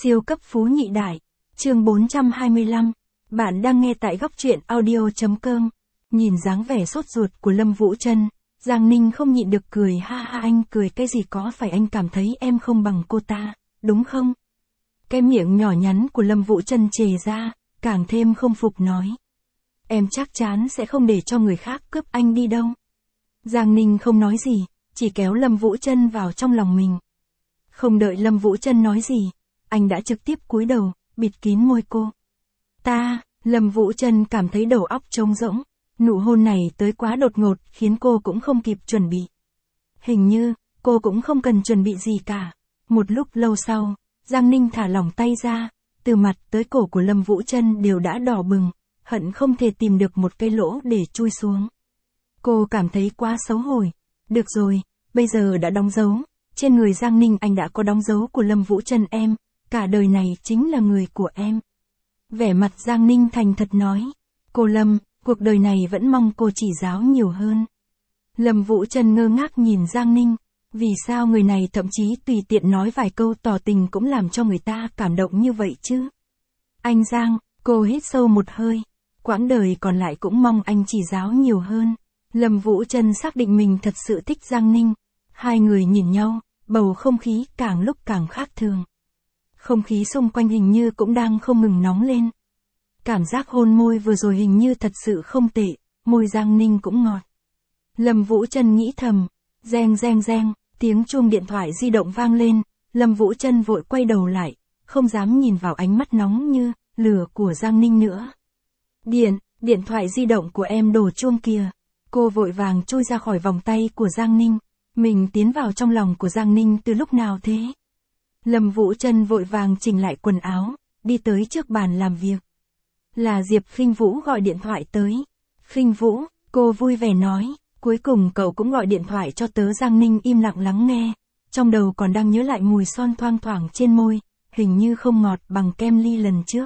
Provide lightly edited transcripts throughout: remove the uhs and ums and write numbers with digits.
Siêu cấp phú nhị đại. Chương 425. Bạn đang nghe tại góc truyện audio.com. Nhìn dáng vẻ sốt ruột của Lâm Vũ Trân, Giang Ninh không nhịn được cười ha ha. Anh cười cái gì, có phải anh cảm thấy em không bằng cô ta, đúng không? Cái miệng nhỏ nhắn của Lâm Vũ Trân chề ra, càng thêm không phục nói. Em chắc chắn sẽ không để cho người khác cướp anh đi đâu. Giang Ninh không nói gì, chỉ kéo Lâm Vũ Trân vào trong lòng mình. Không đợi Lâm Vũ Trân nói gì, anh đã trực tiếp cúi đầu, bịt kín môi cô. Lâm Vũ Trân cảm thấy đầu óc trống rỗng, nụ hôn này tới quá đột ngột khiến cô cũng không kịp chuẩn bị. Hình như, cô cũng không cần chuẩn bị gì cả. Một lúc lâu sau, Giang Ninh thả lỏng tay ra, từ mặt tới cổ của Lâm Vũ Trân đều đã đỏ bừng, hận không thể tìm được một cái lỗ để chui xuống. Cô cảm thấy quá xấu hổ. Được rồi, bây giờ đã đóng dấu. Trên người Giang Ninh anh đã có đóng dấu của Lâm Vũ Trân em, cả đời này chính là người của em. Vẻ mặt Giang Ninh thành thật nói. Cô Lâm, cuộc đời này vẫn mong cô chỉ giáo nhiều hơn. Lâm Vũ Trân ngơ ngác nhìn Giang Ninh. Vì sao người này thậm chí tùy tiện nói vài câu tỏ tình cũng làm cho người ta cảm động như vậy chứ? Anh Giang, cô hít sâu một hơi. Quãng đời còn lại cũng mong anh chỉ giáo nhiều hơn. Lâm Vũ Trân xác định mình thật sự thích Giang Ninh. Hai người nhìn nhau, bầu không khí càng lúc càng khác thường. Không khí xung quanh hình như cũng đang không ngừng nóng lên. Cảm giác hôn môi vừa rồi hình như thật sự không tệ, môi Giang Ninh cũng ngọt. Lâm Vũ Trân nghĩ thầm, reng reng reng, tiếng chuông điện thoại di động vang lên, Lâm Vũ Trân vội quay đầu lại, không dám nhìn vào ánh mắt nóng như lửa của Giang Ninh nữa. Điện thoại di động của em đổ chuông kìa. Cô vội vàng chui ra khỏi vòng tay của Giang Ninh. Mình tiến vào trong lòng của Giang Ninh từ lúc nào thế? Lâm Vũ Trân vội vàng chỉnh lại quần áo, đi tới trước bàn làm việc. Là Diệp Khinh Vũ gọi điện thoại tới. Khinh Vũ, cô vui vẻ nói, cuối cùng cậu cũng gọi điện thoại cho tớ. Giang Ninh im lặng lắng nghe, trong đầu còn đang nhớ lại mùi son thoang thoảng trên môi, hình như không ngọt bằng kem ly lần trước.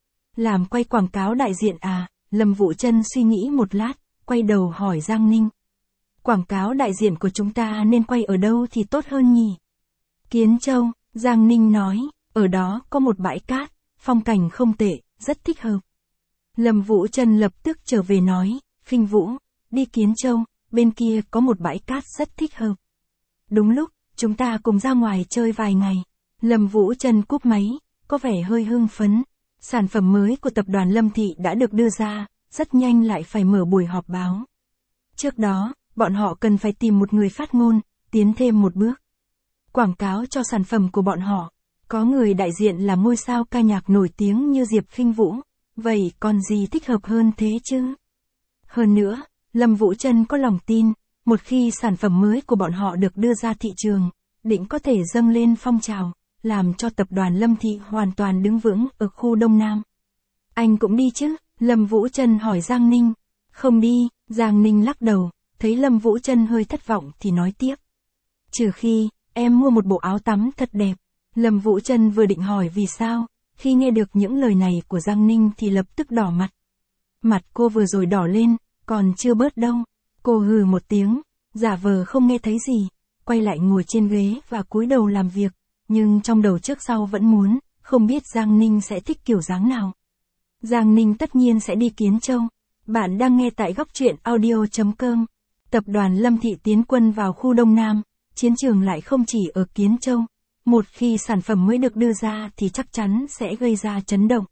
Làm quay quảng cáo đại diện à? Lâm Vũ Trân suy nghĩ một lát, quay đầu hỏi Giang Ninh. Quảng cáo đại diện của chúng ta nên quay ở đâu thì tốt hơn nhỉ? Kiến Châu, Giang Ninh nói, ở đó có một bãi cát, phong cảnh không tệ, rất thích hợp. Lâm Vũ Trân lập tức trở về nói, Khinh Vũ, đi Kiến Châu, bên kia có một bãi cát rất thích hợp. Đúng lúc, chúng ta cùng ra ngoài chơi vài ngày. Lâm Vũ Trân cúp máy, có vẻ hơi hưng phấn. Sản phẩm mới của tập đoàn Lâm Thị đã được đưa ra, rất nhanh lại phải mở buổi họp báo. Trước đó, bọn họ cần phải tìm một người phát ngôn, tiến thêm một bước. Quảng cáo cho sản phẩm của bọn họ. Có người đại diện là ngôi sao ca nhạc nổi tiếng như Diệp Khinh Vũ. Vậy còn gì thích hợp hơn thế chứ? Hơn nữa, Lâm Vũ Trân có lòng tin, một khi sản phẩm mới của bọn họ được đưa ra thị trường, định có thể dâng lên phong trào, làm cho tập đoàn Lâm Thị hoàn toàn đứng vững ở khu Đông Nam. Anh cũng đi chứ? Lâm Vũ Trân hỏi Giang Ninh. Không đi, Giang Ninh lắc đầu, thấy Lâm Vũ Trân hơi thất vọng thì nói tiếp. Trừ khi, em mua một bộ áo tắm thật đẹp. Lâm Vũ Trân vừa định hỏi vì sao, khi nghe được những lời này của Giang Ninh thì lập tức đỏ mặt. Mặt cô vừa rồi đỏ lên, còn chưa bớt đâu. Cô hừ một tiếng, giả vờ không nghe thấy gì, quay lại ngồi trên ghế và cúi đầu làm việc, nhưng trong đầu trước sau vẫn muốn, không biết Giang Ninh sẽ thích kiểu dáng nào. Giang Ninh tất nhiên sẽ đi Kiến Châu. Bạn đang nghe tại góc truyện audio.com. Tập đoàn Lâm Thị tiến quân vào khu Đông Nam, chiến trường lại không chỉ ở Kiến Châu. Một khi sản phẩm mới được đưa ra thì chắc chắn sẽ gây ra chấn động.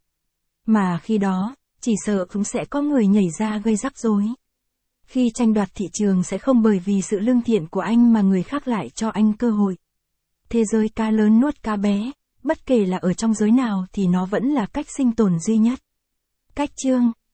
Mà khi đó, chỉ sợ cũng sẽ có người nhảy ra gây rắc rối. Khi tranh đoạt thị trường sẽ không bởi vì sự lương thiện của anh mà người khác lại cho anh cơ hội. Thế giới cá lớn nuốt cá bé, bất kể là ở trong giới nào thì nó vẫn là cách sinh tồn duy nhất. Cách chương